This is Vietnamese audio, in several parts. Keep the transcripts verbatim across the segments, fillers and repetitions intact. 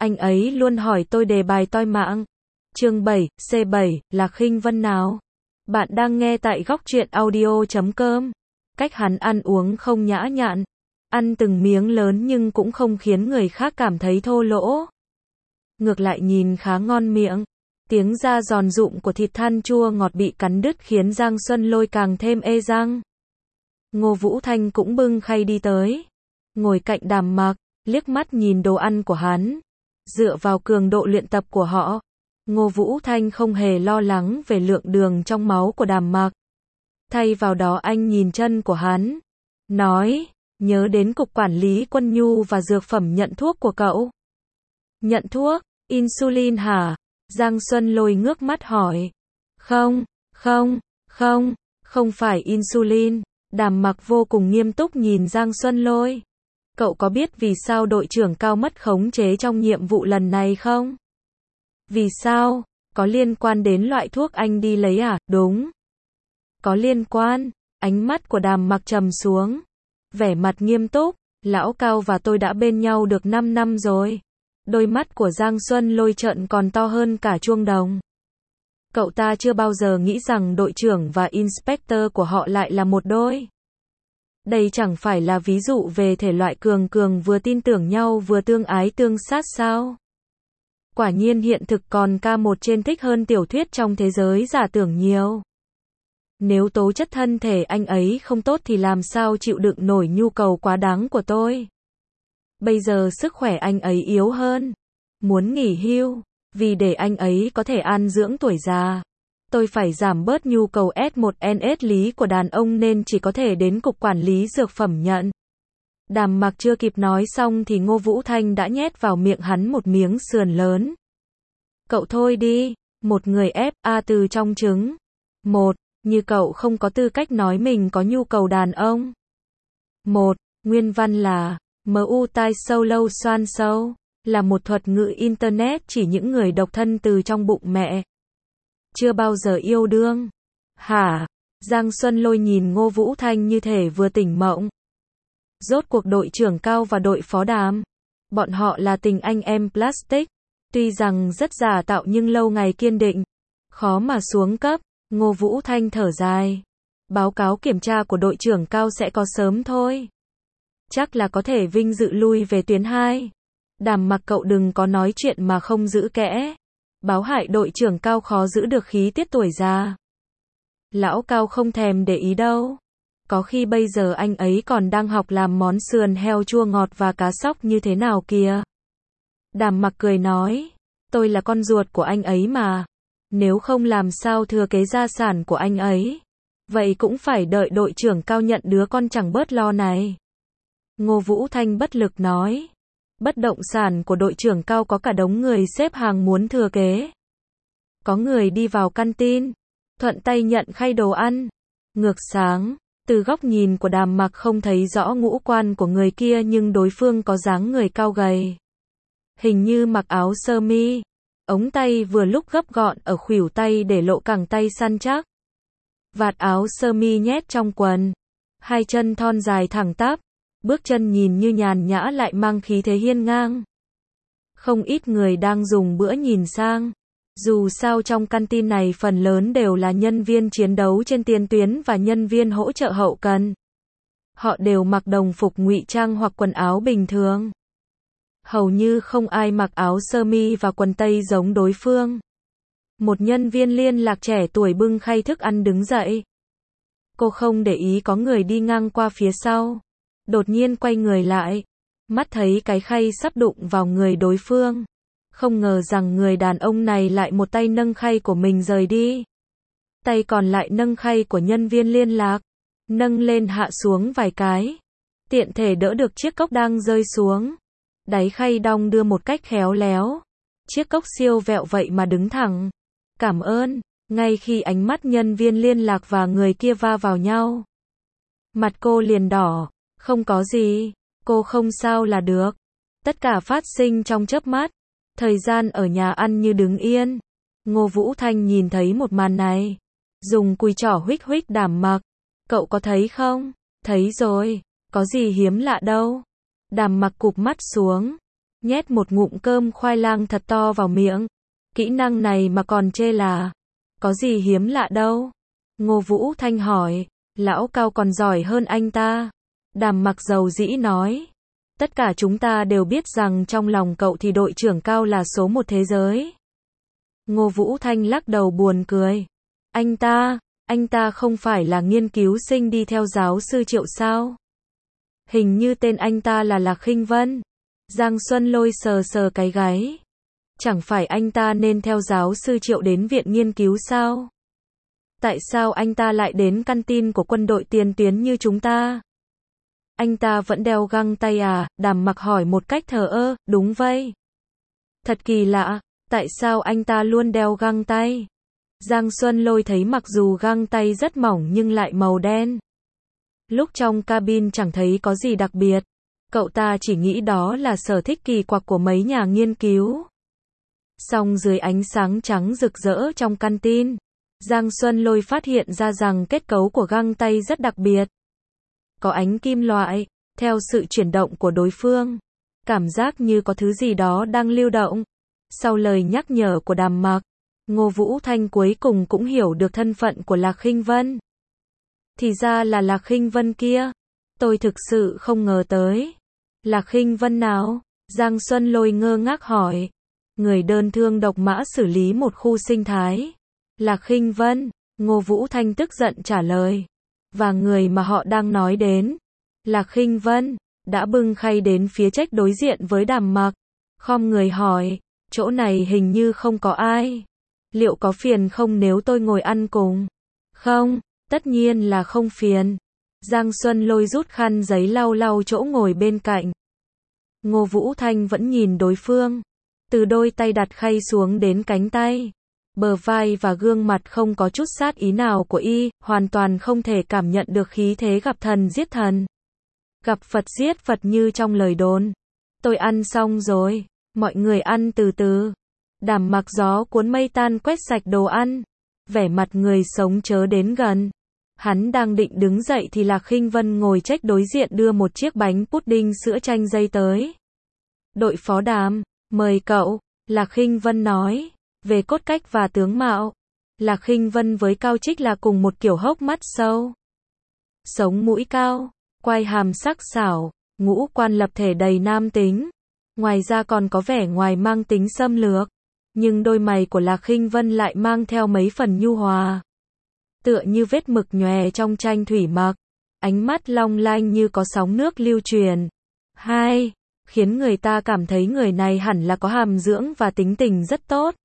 Anh ấy luôn hỏi tôi đề bài toi mạng. Chương bảy, C bảy, là Khinh Vân nào? Bạn đang nghe tại góc truyện audio chấm com. Cách hắn ăn uống không nhã nhặn. Ăn từng miếng lớn nhưng cũng không khiến người khác cảm thấy thô lỗ. Ngược lại nhìn khá ngon miệng. Tiếng da giòn rụm của thịt than chua ngọt bị cắn đứt khiến Giang Xuân Lôi càng thêm ê răng. Ngô Vũ Thanh cũng bưng khay đi tới. Ngồi cạnh Đàm Mặc, liếc mắt nhìn đồ ăn của hắn. Dựa vào cường độ luyện tập của họ, Ngô Vũ Thanh không hề lo lắng về lượng đường trong máu của Đàm Mặc. Thay vào đó anh nhìn chân của hắn, nói, nhớ đến cục quản lý quân nhu và dược phẩm nhận thuốc của cậu. Nhận thuốc, insulin hả? Giang Xuân Lôi ngước mắt hỏi. Không, không, không, không phải insulin. Đàm Mặc vô cùng nghiêm túc nhìn Giang Xuân Lôi. Cậu có biết vì sao đội trưởng Cao mất khống chế trong nhiệm vụ lần này không? Vì sao? Có liên quan đến loại thuốc anh đi lấy à? Đúng. Có liên quan. Ánh mắt của Đàm Mặc trầm xuống. Vẻ mặt nghiêm túc. Lão Cao và tôi đã bên nhau được năm năm rồi. Đôi mắt của Giang Xuân Lôi trợn còn to hơn cả chuông đồng. Cậu ta chưa bao giờ nghĩ rằng đội trưởng và inspector của họ lại là một đôi. Đây chẳng phải là ví dụ về thể loại cường cường vừa tin tưởng nhau vừa tương ái tương sát sao? Quả nhiên hiện thực còn ca một trên thích hơn tiểu thuyết trong thế giới giả tưởng nhiều. Nếu tố chất thân thể anh ấy không tốt thì làm sao chịu đựng nổi nhu cầu quá đáng của tôi? Bây giờ sức khỏe anh ấy yếu hơn. Muốn nghỉ hưu, vì để anh ấy có thể an dưỡng tuổi già. Tôi phải giảm bớt nhu cầu S một N S lý của đàn ông nên chỉ có thể đến cục quản lý dược phẩm nhận. Đàm Mặc chưa kịp nói xong thì Ngô Vũ Thanh đã nhét vào miệng hắn một miếng sườn lớn. Cậu thôi đi, một người ép a từ trong trứng. Một, như cậu không có tư cách nói mình có nhu cầu đàn ông. Một, nguyên văn là, mu tai sâu lâu xoan sâu, là một thuật ngữ internet chỉ những người độc thân từ trong bụng mẹ. Chưa bao giờ yêu đương. Hả? Giang Xuân Lôi nhìn Ngô Vũ Thanh như thể vừa tỉnh mộng. Rốt cuộc đội trưởng Cao và đội phó Đàm. Bọn họ là tình anh em plastic. Tuy rằng rất giả tạo nhưng lâu ngày kiên định. Khó mà xuống cấp. Ngô Vũ Thanh thở dài. Báo cáo kiểm tra của đội trưởng Cao sẽ có sớm thôi. Chắc là có thể vinh dự lui về tuyến hai. Đàm Mặc cậu đừng có nói chuyện mà không giữ kẽ. Báo hại đội trưởng Cao khó giữ được khí tiết tuổi già. Lão Cao không thèm để ý đâu. Có khi bây giờ anh ấy còn đang học làm món sườn heo chua ngọt và cá sóc như thế nào kìa. Đàm Mặc cười nói. Tôi là con ruột của anh ấy mà. Nếu không làm sao thừa kế gia sản của anh ấy. Vậy cũng phải đợi đội trưởng Cao nhận đứa con chẳng bớt lo này. Ngô Vũ Thanh bất lực nói. Bất động sản của đội trưởng Cao có cả đống người xếp hàng muốn thừa kế. Có người đi vào căn tin, thuận tay nhận khay đồ ăn. Ngược sáng, từ góc nhìn của Đàm Mặc không thấy rõ ngũ quan của người kia nhưng đối phương có dáng người cao gầy. Hình như mặc áo sơ mi, ống tay vừa lúc gấp gọn ở khuỷu tay để lộ cẳng tay săn chắc. Vạt áo sơ mi nhét trong quần, hai chân thon dài thẳng tắp. Bước chân nhìn như nhàn nhã lại mang khí thế hiên ngang. Không ít người đang dùng bữa nhìn sang. Dù sao trong căn tin này phần lớn đều là nhân viên chiến đấu trên tiền tuyến và nhân viên hỗ trợ hậu cần. Họ đều mặc đồng phục ngụy trang hoặc quần áo bình thường. Hầu như không ai mặc áo sơ mi và quần tây giống đối phương. Một nhân viên liên lạc trẻ tuổi bưng khay thức ăn đứng dậy. Cô không để ý có người đi ngang qua phía sau. Đột nhiên quay người lại, mắt thấy cái khay sắp đụng vào người đối phương. Không ngờ rằng người đàn ông này lại một tay nâng khay của mình rời đi. Tay còn lại nâng khay của nhân viên liên lạc, nâng lên hạ xuống vài cái. Tiện thể đỡ được chiếc cốc đang rơi xuống. Đáy khay đong đưa một cách khéo léo. Chiếc cốc siêu vẹo vậy mà đứng thẳng. Cảm ơn, ngay khi ánh mắt nhân viên liên lạc và người kia va vào nhau. Mặt cô liền đỏ. Không có gì, cô không sao là được. Tất cả phát sinh trong chớp mắt. Thời gian ở nhà ăn như đứng yên. Ngô Vũ Thanh nhìn thấy một màn này. Dùng cùi trỏ huých huých Đàm Mặc. Cậu có thấy không? Thấy rồi, có gì hiếm lạ đâu. Đàm Mặc cụp mắt xuống. nhét một ngụm cơm khoai lang thật to vào miệng. Kỹ năng này mà còn chê là, có gì hiếm lạ đâu. Ngô Vũ Thanh hỏi, lão Cao còn giỏi hơn anh ta. Đàm Mặc dầu dĩ nói, tất cả chúng ta đều biết rằng trong lòng cậu thì đội trưởng Cao là số một thế giới. Ngô Vũ Thanh lắc đầu buồn cười. Anh ta, anh ta không phải là nghiên cứu sinh đi theo giáo sư Triệu sao? Hình như tên anh ta là Lạc Khinh Vân. Giang Xuân Lôi sờ sờ cái gáy. Chẳng phải anh ta nên theo giáo sư Triệu đến viện nghiên cứu sao? Tại sao anh ta lại đến căn tin của quân đội tiền tuyến như chúng ta? Anh ta vẫn đeo găng tay à? Đàm Mặc hỏi một cách thờ ơ. Đúng vậy. Thật kỳ lạ, tại sao anh ta luôn đeo găng tay? Giang Xuân Lôi thấy mặc dù găng tay rất mỏng nhưng lại màu đen. Lúc trong cabin chẳng thấy có gì đặc biệt. Cậu ta chỉ nghĩ đó là sở thích kỳ quặc của mấy nhà nghiên cứu. Song dưới ánh sáng trắng rực rỡ trong căn tin, Giang Xuân Lôi phát hiện ra rằng kết cấu của găng tay rất đặc biệt. Có ánh kim loại, theo sự chuyển động của đối phương. Cảm giác như có thứ gì đó đang lưu động. Sau lời nhắc nhở của Đàm Mặc, Ngô Vũ Thanh cuối cùng cũng hiểu được thân phận của Lạc Khinh Vân. Thì ra là Lạc Khinh Vân kia. Tôi thực sự không ngờ tới. Lạc Khinh Vân nào? Giang Xuân Lôi ngơ ngác hỏi. Người đơn thương độc mã xử lý một khu sinh thái. Lạc Khinh Vân, Ngô Vũ Thanh tức giận trả lời. Và người mà họ đang nói đến, Lạc Khinh Vân, đã bưng khay đến phía trách đối diện với Đàm Mặc. Khom người hỏi, chỗ này hình như không có ai. Liệu có phiền không nếu tôi ngồi ăn cùng? Không, tất nhiên là không phiền. Giang Xuân Lôi rút khăn giấy lau lau chỗ ngồi bên cạnh. Ngô Vũ Thanh vẫn nhìn đối phương. Từ đôi tay đặt khay xuống đến cánh tay. Bờ vai và gương mặt không có chút sát ý nào của y, hoàn toàn không thể cảm nhận được khí thế gặp thần giết thần. Gặp Phật giết Phật như trong lời đồn. Tôi ăn xong rồi, mọi người ăn từ từ. Đàm Mặc gió cuốn mây tan quét sạch đồ ăn. Vẻ mặt người sống chớ đến gần. Hắn đang định đứng dậy thì Lạc Khinh Vân ngồi trách đối diện đưa một chiếc bánh pudding sữa chanh dây tới. Đội phó Đàm, mời cậu, Lạc Khinh Vân nói. Về cốt cách và tướng mạo, Lạc Khinh Vân với Cao Trích là cùng một kiểu hốc mắt sâu. Sống mũi cao, quai hàm sắc sảo, ngũ quan lập thể đầy nam tính. Ngoài ra còn có vẻ ngoài mang tính xâm lược. Nhưng đôi mày của Lạc Khinh Vân lại mang theo mấy phần nhu hòa. Tựa như vết mực nhòe trong tranh thủy mặc. Ánh mắt long lanh như có sóng nước lưu truyền. Hai, khiến người ta cảm thấy người này hẳn là có hàm dưỡng và tính tình rất tốt.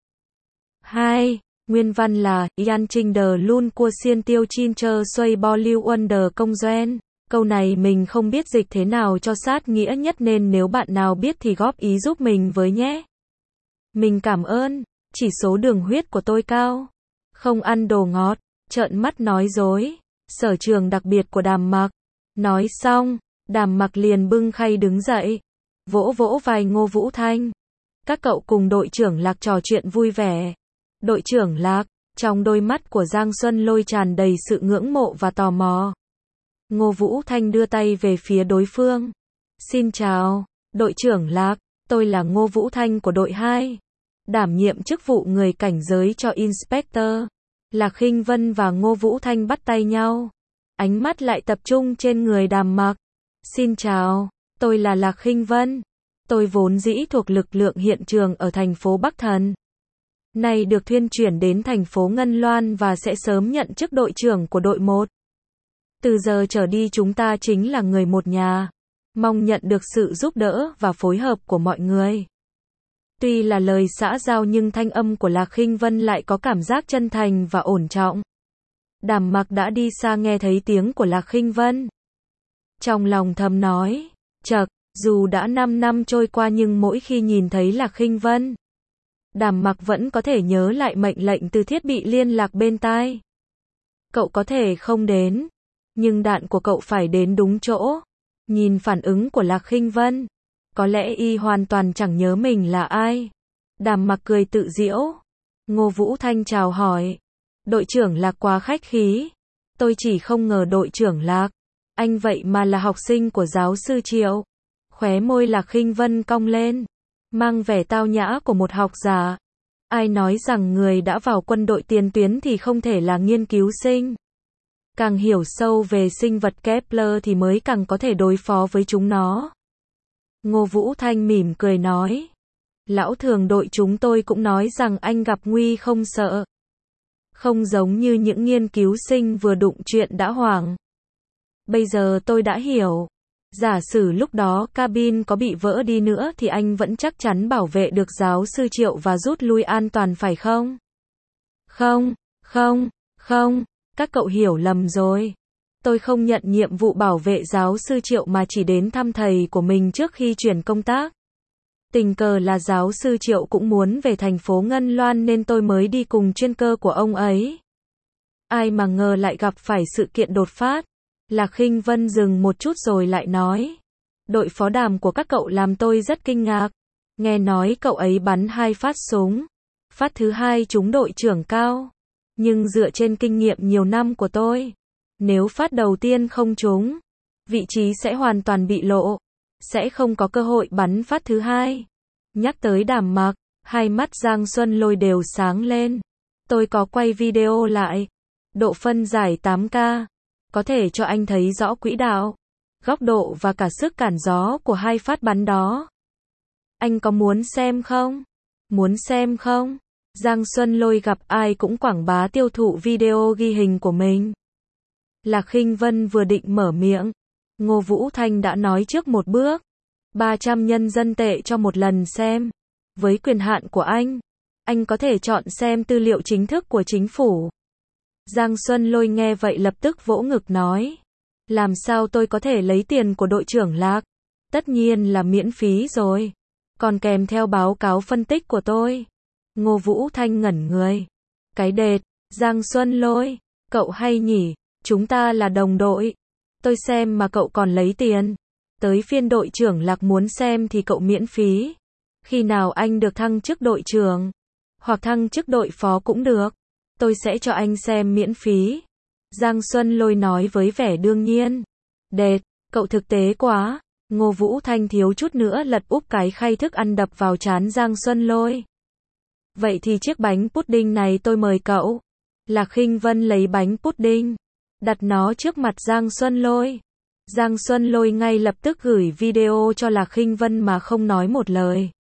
Hai, nguyên văn là, Yan Trinh Đờ Lun Cua Xiên Tiêu Chin Chơ Xoay Bo Lưu Wonder Công Doen. Câu này mình không biết dịch thế nào cho sát nghĩa nhất nên nếu bạn nào biết thì góp ý giúp mình với nhé. Mình cảm ơn, chỉ số đường huyết của tôi cao. Không ăn đồ ngọt, trợn mắt nói dối. Sở trường đặc biệt của Đàm Mặc. Nói xong, Đàm Mặc liền bưng khay đứng dậy. Vỗ vỗ vai Ngô Vũ Thanh. Các cậu cùng đội trưởng Lạc trò chuyện vui vẻ. Đội trưởng Lạc, trong đôi mắt của Giang Xuân Lôi tràn đầy sự ngưỡng mộ và tò mò. Ngô Vũ Thanh đưa tay về phía đối phương. Xin chào, đội trưởng Lạc, tôi là Ngô Vũ Thanh của đội hai. Đảm nhiệm chức vụ người cảnh giới cho Inspector. Lạc Khinh Vân và Ngô Vũ Thanh bắt tay nhau. Ánh mắt lại tập trung trên người Đàm Mặc. Xin chào, tôi là Lạc Khinh Vân. Tôi vốn dĩ thuộc lực lượng hiện trường ở thành phố Bắc Thần. Nay được thuyên chuyển đến thành phố Ngân Loan và sẽ sớm nhận chức đội trưởng của đội một. Từ giờ trở đi chúng ta chính là người một nhà. Mong nhận được sự giúp đỡ và phối hợp của mọi người. Tuy là lời xã giao nhưng thanh âm của Lạc Khinh Vân lại có cảm giác chân thành và ổn trọng. Đàm Mặc đã đi xa nghe thấy tiếng của Lạc Khinh Vân. Trong lòng thầm nói, chậc, dù đã năm năm trôi qua nhưng mỗi khi nhìn thấy Lạc Khinh Vân, Đàm Mặc vẫn có thể nhớ lại mệnh lệnh từ thiết bị liên lạc bên tai. Cậu có thể không đến, nhưng đạn của cậu phải đến đúng chỗ. Nhìn phản ứng của Lạc Khinh Vân, có lẽ y hoàn toàn chẳng nhớ mình là ai. Đàm Mặc cười tự giễu. Ngô Vũ Thanh chào hỏi. Đội trưởng Lạc quá khách khí. Tôi chỉ không ngờ đội trưởng Lạc, anh vậy mà là học sinh của giáo sư Triệu. Khóe môi Lạc Khinh Vân cong lên. mang vẻ tao nhã của một học giả. Ai nói rằng người đã vào quân đội tiền tuyến thì không thể là nghiên cứu sinh. Càng hiểu sâu về sinh vật Kepler thì mới càng có thể đối phó với chúng nó. Ngô Vũ Thanh mỉm cười nói. Lão thường đội chúng tôi cũng nói rằng anh gặp nguy không sợ. Không giống như những nghiên cứu sinh vừa đụng chuyện đã hoảng. Bây giờ tôi đã hiểu. Giả sử lúc đó cabin có bị vỡ đi nữa thì anh vẫn chắc chắn bảo vệ được giáo sư Triệu và rút lui an toàn phải không? Không, không, không, các cậu hiểu lầm rồi. Tôi không nhận nhiệm vụ bảo vệ giáo sư Triệu mà chỉ đến thăm thầy của mình trước khi chuyển công tác. Tình cờ là giáo sư Triệu cũng muốn về thành phố Ngân Loan nên tôi mới đi cùng chuyên cơ của ông ấy. Ai mà ngờ lại gặp phải sự kiện đột phát. Lạc Khinh Vân dừng một chút rồi lại nói. Đội phó đàm của các cậu làm tôi rất kinh ngạc. Nghe nói cậu ấy bắn hai phát súng. Phát thứ hai trúng đội trưởng Cao. Nhưng dựa trên kinh nghiệm nhiều năm của tôi, nếu phát đầu tiên không trúng, vị trí sẽ hoàn toàn bị lộ. Sẽ không có cơ hội bắn phát thứ hai. Nhắc tới Đàm Mặc, hai mắt Giang Xuân Lôi đều sáng lên. Tôi có quay video lại. Độ phân giải tám K. Có thể cho anh thấy rõ quỹ đạo, góc độ và cả sức cản gió của hai phát bắn đó. Anh có muốn xem không? Muốn xem không? Giang Xuân Lôi gặp ai cũng quảng bá tiêu thụ video ghi hình của mình. Lạc Khinh Vân vừa định mở miệng, Ngô Vũ Thanh đã nói trước một bước. ba trăm nhân dân tệ cho một lần xem. Với quyền hạn của anh, anh có thể chọn xem tư liệu chính thức của chính phủ. Giang Xuân Lôi nghe vậy lập tức vỗ ngực nói. Làm sao tôi có thể lấy tiền của đội trưởng Lạc? Tất nhiên là miễn phí rồi. Còn kèm theo báo cáo phân tích của tôi. Ngô Vũ Thanh ngẩn người. Cái đệt, Giang Xuân Lôi, cậu hay nhỉ, chúng ta là đồng đội. Tôi xem mà cậu còn lấy tiền. Tới phiên đội trưởng Lạc muốn xem thì cậu miễn phí. Khi nào anh được thăng chức đội trưởng, hoặc thăng chức đội phó cũng được, tôi sẽ cho anh xem miễn phí. Giang Xuân Lôi nói với vẻ đương nhiên. Đệt, cậu thực tế quá. Ngô Vũ Thanh thiếu chút nữa lật úp cái khay thức ăn đập vào trán Giang Xuân Lôi. Vậy thì chiếc bánh pudding này tôi mời cậu. Lạc Khinh Vân lấy bánh pudding, đặt nó trước mặt Giang Xuân Lôi. Giang Xuân Lôi ngay lập tức gửi video cho Lạc Khinh Vân mà không nói một lời.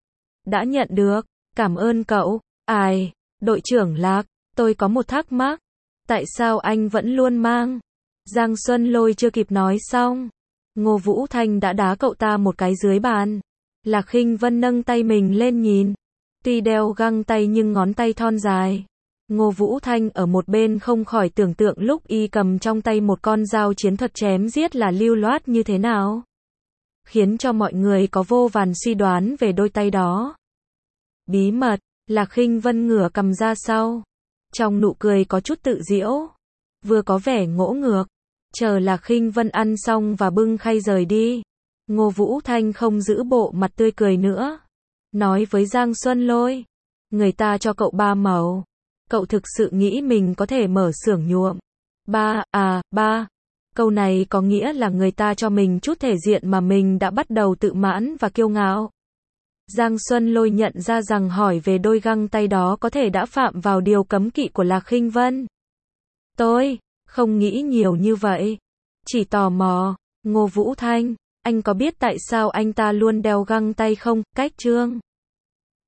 Đã nhận được, cảm ơn cậu. Ai, đội trưởng Lạc, tôi có một thắc mắc. Tại sao anh vẫn luôn mang? Giang Xuân Lôi chưa kịp nói xong, Ngô Vũ Thanh đã đá cậu ta một cái dưới bàn. Lạc Khinh Vân nâng tay mình lên nhìn. Tuy đeo găng tay nhưng ngón tay thon dài. Ngô Vũ Thanh ở một bên không khỏi tưởng tượng lúc y cầm trong tay một con dao chiến thuật chém giết là lưu loát như thế nào. Khiến cho mọi người có vô vàn suy đoán về đôi tay đó. Bí mật, Lạc Khinh Vân ngửa cầm ra sau. Trong nụ cười có chút tự giễu, vừa có vẻ ngỗ ngược. Chờ Lạc Khinh Vân ăn xong và bưng khay rời đi, Ngô Vũ Thanh không giữ bộ mặt tươi cười nữa. Nói với Giang Xuân Lôi, người ta cho cậu ba màu. Cậu thực sự nghĩ mình có thể mở xưởng nhuộm? Ba, à, ba. Câu này có nghĩa là người ta cho mình chút thể diện mà mình đã bắt đầu tự mãn và kiêu ngạo. Giang Xuân Lôi nhận ra rằng hỏi về đôi găng tay đó có thể đã phạm vào điều cấm kỵ của Lạc Khinh Vân. Tôi không nghĩ nhiều như vậy. Chỉ tò mò. Ngô Vũ Thanh, anh có biết tại sao anh ta luôn đeo găng tay không? Cách Trương